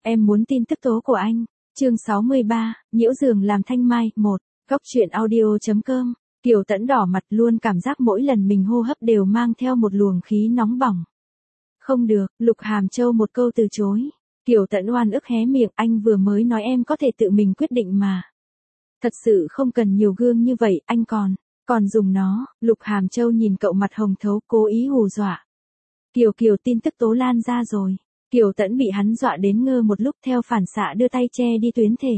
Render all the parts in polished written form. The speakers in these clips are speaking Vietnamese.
Em muốn tin tức tố của anh. Chương 63, nhiễu giường làm thanh mai, 1. Góc truyện audio.com. Kiều Tẫn đỏ mặt luôn cảm giác mỗi lần mình hô hấp đều mang theo một luồng khí nóng bỏng. Không được, Lục Hàm Châu một câu từ chối. Kiều Tẫn oan ức hé miệng, anh vừa mới nói em có thể tự mình quyết định mà. Thật sự không cần nhiều gương như vậy, anh còn dùng nó. Lục Hàm Châu nhìn cậu mặt hồng thấu, cố ý hù dọa. Kiều tin tức tố lan ra rồi. Kiều Tẫn bị hắn dọa đến ngơ một lúc, theo phản xạ đưa tay che đi tuyến thể.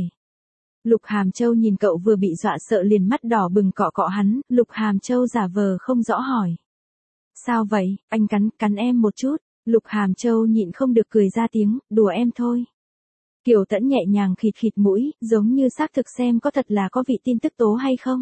Lục Hàm Châu nhìn cậu vừa bị dọa sợ liền mắt đỏ bừng cọ cọ hắn. Lục Hàm Châu giả vờ không rõ hỏi. Sao vậy, anh cắn em một chút. Lục Hàm Châu nhịn không được cười ra tiếng, đùa em thôi. Kiều Tẫn nhẹ nhàng khịt mũi, giống như xác thực xem có thật là có vị tin tức tố hay không.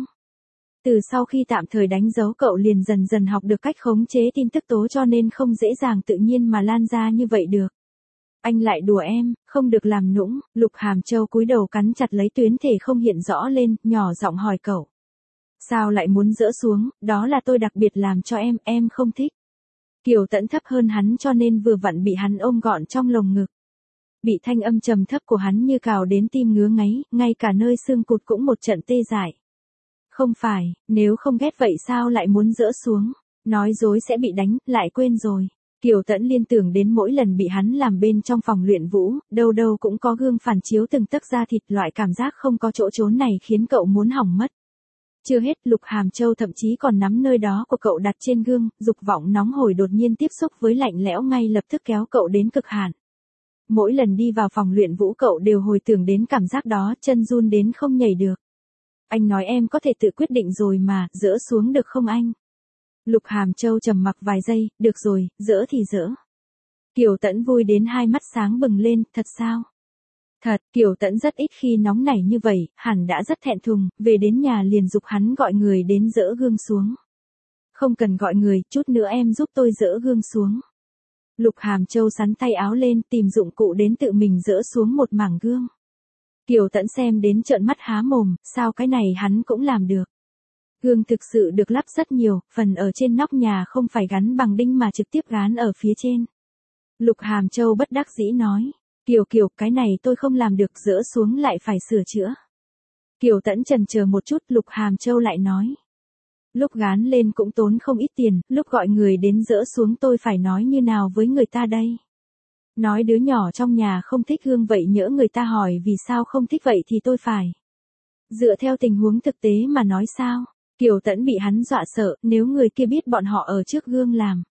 Từ sau khi tạm thời đánh dấu cậu liền dần dần học được cách khống chế tin tức tố, cho nên không dễ dàng tự nhiên mà lan ra như vậy được. Anh lại đùa em, không được làm nũng. Lục Hàm Châu cúi đầu cắn chặt lấy tuyến thể không hiện rõ lên, nhỏ giọng hỏi cậu. Sao lại muốn dỡ xuống, đó là tôi đặc biệt làm cho em không thích. Kiều Tẫn thấp hơn hắn cho nên vừa vặn bị hắn ôm gọn trong lồng ngực. Bị thanh âm trầm thấp của hắn như cào đến tim ngứa ngáy, ngay cả nơi xương cụt cũng một trận tê dại. Không phải, nếu không ghét vậy sao lại muốn dỡ xuống, nói dối sẽ bị đánh, lại quên rồi. Kiều Tẫn liên tưởng đến mỗi lần bị hắn làm bên trong phòng luyện vũ, đâu cũng có gương phản chiếu từng tấc da thịt, loại cảm giác không có chỗ trốn này khiến cậu muốn hỏng mất. Chưa hết, Lục Hàm Châu thậm chí còn nắm nơi đó của cậu đặt trên gương, dục vọng nóng hổi đột nhiên tiếp xúc với lạnh lẽo ngay lập tức kéo cậu đến cực hạn. Mỗi lần đi vào phòng luyện vũ cậu đều hồi tưởng đến cảm giác đó, chân run đến không nhảy được. Anh nói em có thể tự quyết định rồi mà, dỡ xuống được không anh? Lục Hàm Châu trầm mặc vài giây, được rồi, dỡ thì dỡ. Kiều Tẫn vui đến hai mắt sáng bừng lên, thật sao? Thật, Kiều Tẫn rất ít khi nóng nảy như vậy, hẳn đã rất thẹn thùng, về đến nhà liền giục hắn gọi người đến dỡ gương xuống. Không cần gọi người, chút nữa em giúp tôi dỡ gương xuống. Lục Hàm Châu sắn tay áo lên, tìm dụng cụ đến tự mình dỡ xuống một mảng gương. Kiều Tẫn xem đến trợn mắt há mồm, sao cái này hắn cũng làm được. Gương thực sự được lắp rất nhiều, phần ở trên nóc nhà không phải gắn bằng đinh mà trực tiếp gắn ở phía trên. Lục Hàm Châu bất đắc dĩ nói, Kiều, cái này tôi không làm được, dỡ xuống lại phải sửa chữa. Kiều Tẫn chần chờ một chút, Lục Hàm Châu lại nói. Lúc gán lên cũng tốn không ít tiền, lúc gọi người đến dỡ xuống tôi phải nói như nào với người ta đây? Nói đứa nhỏ trong nhà không thích gương vậy, nhỡ người ta hỏi vì sao không thích vậy thì tôi phải dựa theo tình huống thực tế mà nói sao? Kiều Tẫn bị hắn dọa sợ, nếu người kia biết bọn họ ở trước gương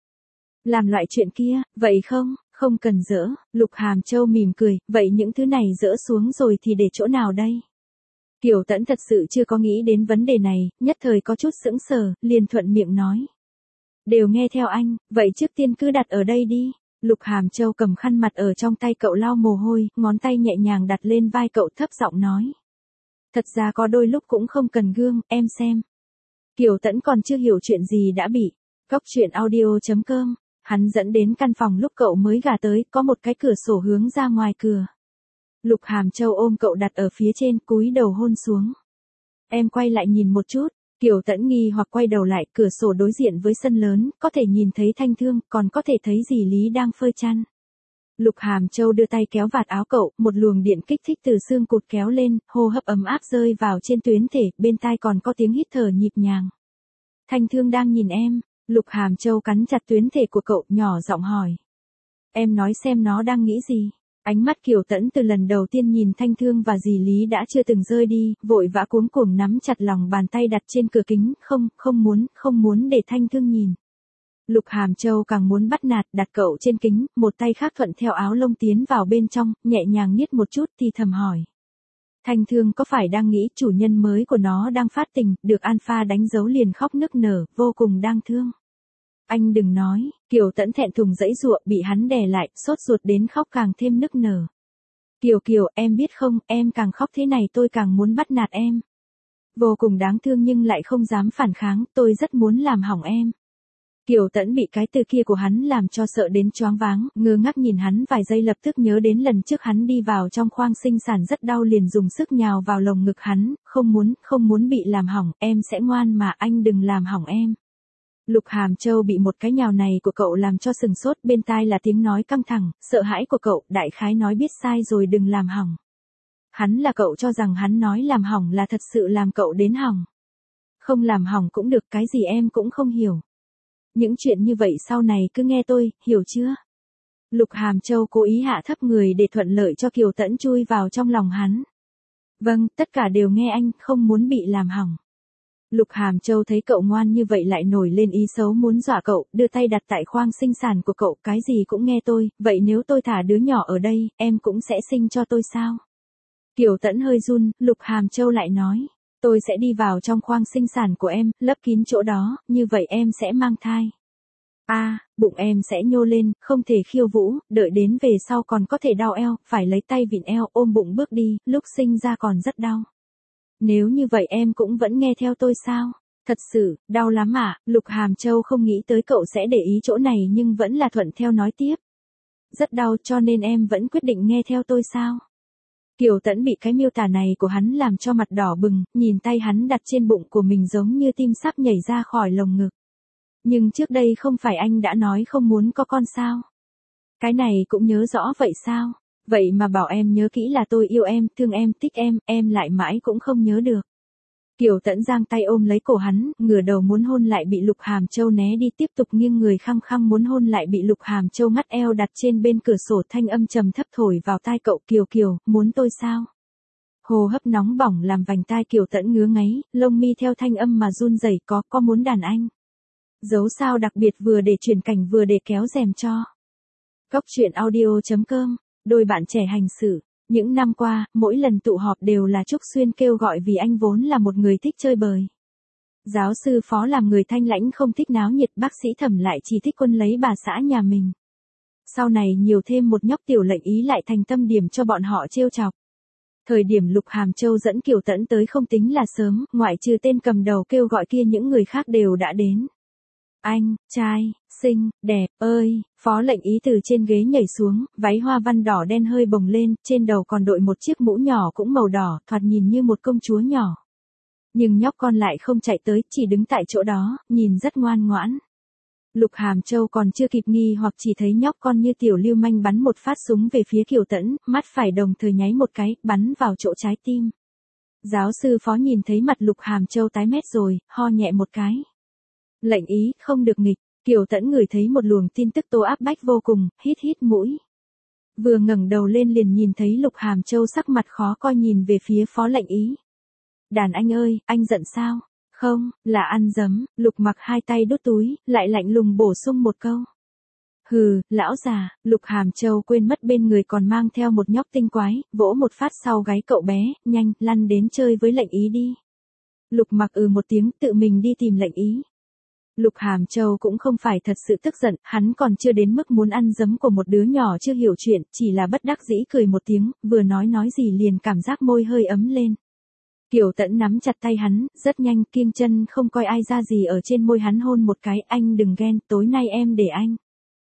làm loại chuyện kia, vậy không cần dỡ. Lục Hàm Châu mỉm cười, vậy những thứ này dỡ xuống rồi thì để chỗ nào đây? Kiều Tẫn thật sự chưa có nghĩ đến vấn đề này, nhất thời có chút sững sờ, liền thuận miệng nói. Đều nghe theo anh, vậy trước tiên cứ đặt ở đây đi. Lục Hàm Châu cầm khăn mặt ở trong tay cậu lau mồ hôi, ngón tay nhẹ nhàng đặt lên vai cậu, thấp giọng nói. Thật ra có đôi lúc cũng không cần gương, em xem. Kiều Tẫn còn chưa hiểu chuyện gì đã bị góc truyện audio.com. Hắn dẫn đến căn phòng lúc cậu mới gả tới, có một cái cửa sổ hướng ra ngoài cửa. Lục Hàm Châu ôm cậu đặt ở phía trên, cúi đầu hôn xuống. Em quay lại nhìn một chút. Kiều Tẫn nghi hoặc quay đầu lại, cửa sổ đối diện với sân lớn, có thể nhìn thấy Thanh Thương, còn có thể thấy dì Lý đang phơi chăn. Lục Hàm Châu đưa tay kéo vạt áo cậu, một luồng điện kích thích từ xương cụt kéo lên, hô hấp ấm áp rơi vào trên tuyến thể, bên tai còn có tiếng hít thở nhịp nhàng. Thanh Thương đang nhìn em. Lục Hàm Châu cắn chặt tuyến thể của cậu, nhỏ giọng hỏi. Em nói xem nó đang nghĩ gì? Ánh mắt Kiều Tẫn từ lần đầu tiên nhìn Thanh Thương và dì Lý đã chưa từng rơi đi, vội vã cuống cuồng nắm chặt lòng bàn tay đặt trên cửa kính, không muốn để Thanh Thương nhìn. Lục Hàm Châu càng muốn bắt nạt, đặt cậu trên kính, một tay khác thuận theo áo lông tiến vào bên trong, nhẹ nhàng niết một chút thì thầm hỏi. Thanh Thương có phải đang nghĩ chủ nhân mới của nó đang phát tình, được Alpha đánh dấu liền khóc nức nở, vô cùng đáng thương. Anh đừng nói, Kiều Tẫn thẹn thùng giãy giụa, bị hắn đè lại, sốt ruột đến khóc càng thêm nức nở. Kiều, em biết không, em càng khóc thế này tôi càng muốn bắt nạt em. Vô cùng đáng thương nhưng lại không dám phản kháng, tôi rất muốn làm hỏng em. Kiều Tẫn bị cái từ kia của hắn làm cho sợ đến choáng váng, ngơ ngác nhìn hắn vài giây, lập tức nhớ đến lần trước hắn đi vào trong khoang sinh sản rất đau liền dùng sức nhào vào lồng ngực hắn, không muốn bị làm hỏng, em sẽ ngoan mà, anh đừng làm hỏng em. Lục Hàm Châu bị một cái nhào này của cậu làm cho sừng sốt, bên tai là tiếng nói căng thẳng, sợ hãi của cậu, đại khái nói biết sai rồi đừng làm hỏng. Hắn là cậu cho rằng hắn nói làm hỏng là thật sự làm cậu đến hỏng. Không làm hỏng cũng được, cái gì em cũng không hiểu. Những chuyện như vậy sau này cứ nghe tôi, hiểu chưa? Lục Hàm Châu cố ý hạ thấp người để thuận lợi cho Kiều Tẫn chui vào trong lòng hắn. Vâng, tất cả đều nghe anh, không muốn bị làm hỏng. Lục Hàm Châu thấy cậu ngoan như vậy lại nổi lên ý xấu muốn dọa cậu, đưa tay đặt tại khoang sinh sản của cậu, cái gì cũng nghe tôi, vậy nếu tôi thả đứa nhỏ ở đây, em cũng sẽ sinh cho tôi sao? Kiều Tẫn hơi run, Lục Hàm Châu lại nói, tôi sẽ đi vào trong khoang sinh sản của em, lấp kín chỗ đó, như vậy em sẽ mang thai. Bụng em sẽ nhô lên, không thể khiêu vũ, đợi đến về sau còn có thể đau eo, phải lấy tay vịn eo ôm bụng bước đi, lúc sinh ra còn rất đau. Nếu như vậy em cũng vẫn nghe theo tôi sao? Thật sự, đau lắm à? Lục Hàm Châu không nghĩ tới cậu sẽ để ý chỗ này nhưng vẫn là thuận theo nói tiếp. Rất đau cho nên em vẫn quyết định nghe theo tôi sao? Kiều Tẫn bị cái miêu tả này của hắn làm cho mặt đỏ bừng, nhìn tay hắn đặt trên bụng của mình giống như tim sắp nhảy ra khỏi lồng ngực. Nhưng trước đây không phải anh đã nói không muốn có con sao? Cái này cũng nhớ rõ vậy sao? Vậy mà bảo em nhớ kỹ là tôi yêu em, thương em, thích em lại mãi cũng không nhớ được. Kiều Tẫn giang tay ôm lấy cổ hắn, ngửa đầu muốn hôn lại bị Lục Hàm Châu né đi, tiếp tục nghiêng người khăng khăng muốn hôn lại bị Lục Hàm Châu ngắt eo đặt trên bên cửa sổ, thanh âm trầm thấp thổi vào tai cậu, Kiều, muốn tôi sao? Hô hấp nóng bỏng làm vành tai Kiều Tẫn ngứa ngáy, lông mi theo thanh âm mà run rẩy, có muốn đàn anh? Dấu sao đặc biệt vừa để chuyển cảnh vừa để kéo rèm cho. Cốc truyện audio.com, đôi bạn trẻ hành xử. Những năm qua, mỗi lần tụ họp đều là Trúc Xuyên kêu gọi vì anh vốn là một người thích chơi bời. Giáo sư Phó làm người thanh lãnh không thích náo nhiệt, bác sĩ Thẩm lại chỉ thích quân lấy bà xã nhà mình. Sau này nhiều thêm một nhóc Tiểu Lệnh Ý lại thành tâm điểm cho bọn họ trêu chọc. Thời điểm Lục Hàm Châu dẫn Kiều Tẫn tới không tính là sớm, ngoại trừ tên cầm đầu kêu gọi kia những người khác đều đã đến. Anh, trai, xinh, đẹp, ơi, Phó Lệnh Ý từ trên ghế nhảy xuống, váy hoa văn đỏ đen hơi bồng lên, trên đầu còn đội một chiếc mũ nhỏ cũng màu đỏ, thoạt nhìn như một công chúa nhỏ. Nhưng nhóc con lại không chạy tới, chỉ đứng tại chỗ đó, nhìn rất ngoan ngoãn. Lục Hàm Châu còn chưa kịp nghi hoặc chỉ thấy nhóc con như tiểu lưu manh bắn một phát súng về phía Kiều Tẫn, mắt phải đồng thời nháy một cái, bắn vào chỗ trái tim. Giáo sư Phó nhìn thấy mặt Lục Hàm Châu tái mét rồi, ho nhẹ một cái. Lệnh Ý, không được nghịch. Kiều Tẫn ngửi thấy một luồng tin tức tố áp bách vô cùng, hít mũi. Vừa ngẩng đầu lên liền nhìn thấy Lục Hàm Châu sắc mặt khó coi nhìn về phía Phó Lệnh Ý. Đàn anh ơi, anh giận sao? Không, là ăn dấm. Lục Mặc hai tay đút túi, lại lạnh lùng bổ sung một câu. Hừ, lão già. Lục Hàm Châu quên mất bên người còn mang theo một nhóc tinh quái, vỗ một phát sau gáy cậu bé, nhanh, lăn đến chơi với Lệnh Ý đi. Lục Mặc một tiếng, tự mình đi tìm Lệnh Ý. Lục Hàm Châu cũng không phải thật sự tức giận, hắn còn chưa đến mức muốn ăn dấm của một đứa nhỏ chưa hiểu chuyện, chỉ là bất đắc dĩ cười một tiếng, vừa nói gì liền cảm giác môi hơi ấm lên. Kiều Tẫn nắm chặt tay hắn, rất nhanh kiêng chân không coi ai ra gì ở trên môi hắn hôn một cái, anh đừng ghen, tối nay em để anh.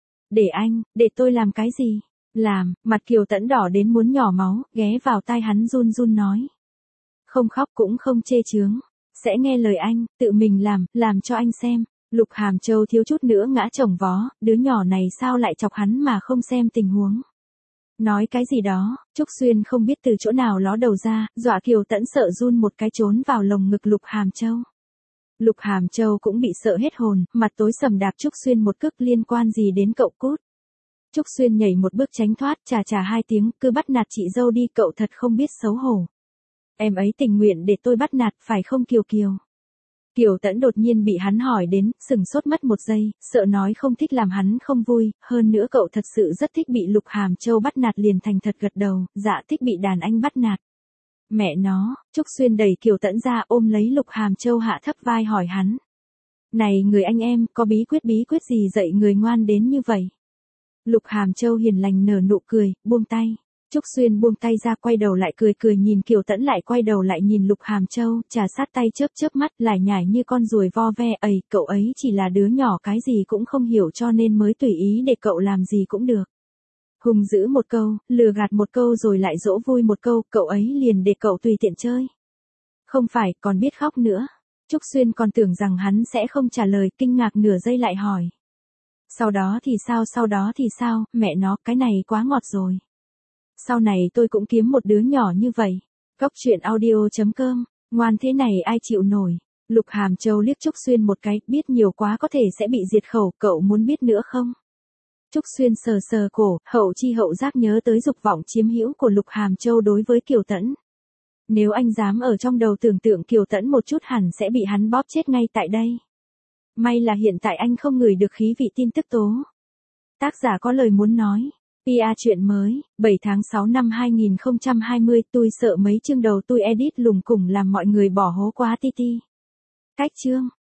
Để tôi làm cái gì? Làm, mặt Kiều Tẫn đỏ đến muốn nhỏ máu, ghé vào tai hắn run run nói. Không khóc cũng không chê chướng, sẽ nghe lời anh, tự mình làm cho anh xem. Lục Hàm Châu thiếu chút nữa ngã chồng vó, đứa nhỏ này sao lại chọc hắn mà không xem tình huống. Nói cái gì đó, Trúc Xuyên không biết từ chỗ nào ló đầu ra, dọa Kiều Tẫn sợ run một cái trốn vào lồng ngực Lục Hàm Châu. Lục Hàm Châu cũng bị sợ hết hồn, mặt tối sầm đạp Trúc Xuyên một cước, liên quan gì đến cậu cút. Trúc Xuyên nhảy một bước tránh thoát, chà hai tiếng, cứ bắt nạt chị dâu đi, cậu thật không biết xấu hổ. Em ấy tình nguyện để tôi bắt nạt, phải không Kiều? Kiều Tẫn đột nhiên bị hắn hỏi đến, sừng sốt mất một giây, sợ nói không thích làm hắn không vui, hơn nữa cậu thật sự rất thích bị Lục Hàm Châu bắt nạt, liền thành thật gật đầu, dạ thích bị đàn anh bắt nạt. Mẹ nó, Trúc Xuyên đẩy Kiều Tẫn ra ôm lấy Lục Hàm Châu hạ thấp vai hỏi hắn. Này người anh em, có bí quyết gì dạy người ngoan đến như vậy? Lục Hàm Châu hiền lành nở nụ cười, buông tay. Trúc Xuyên buông tay ra quay đầu lại cười nhìn Kiều Tẫn lại quay đầu lại nhìn Lục Hàm Châu, trà sát tay chớp mắt lải nhải như con ruồi vo ve, cậu ấy chỉ là đứa nhỏ cái gì cũng không hiểu cho nên mới tùy ý để cậu làm gì cũng được. Hùng giữ một câu, lừa gạt một câu rồi lại dỗ vui một câu, cậu ấy liền để cậu tùy tiện chơi. Không phải, còn biết khóc nữa. Trúc Xuyên còn tưởng rằng hắn sẽ không trả lời, kinh ngạc nửa giây lại hỏi. Sau đó thì sao, mẹ nó, cái này quá ngọt rồi. Sau này tôi cũng kiếm một đứa nhỏ như vậy. Cốc truyện audio.com, ngoan thế này ai chịu nổi. Lục Hàm Châu liếc Trúc Xuyên một cái, biết nhiều quá có thể sẽ bị diệt khẩu, cậu muốn biết nữa không? Trúc Xuyên sờ sờ cổ, hậu chi hậu giác nhớ tới dục vọng chiếm hữu của Lục Hàm Châu đối với Kiều Tẫn. Nếu anh dám ở trong đầu tưởng tượng Kiều Tẫn một chút hẳn sẽ bị hắn bóp chết ngay tại đây. May là hiện tại anh không ngửi được khí vị tin tức tố. Tác giả có lời muốn nói. PR chuyện mới, 7 tháng 6 năm 2020, tôi sợ mấy chương đầu tôi edit lùng củng làm mọi người bỏ hố quá ti ti. Cách chương.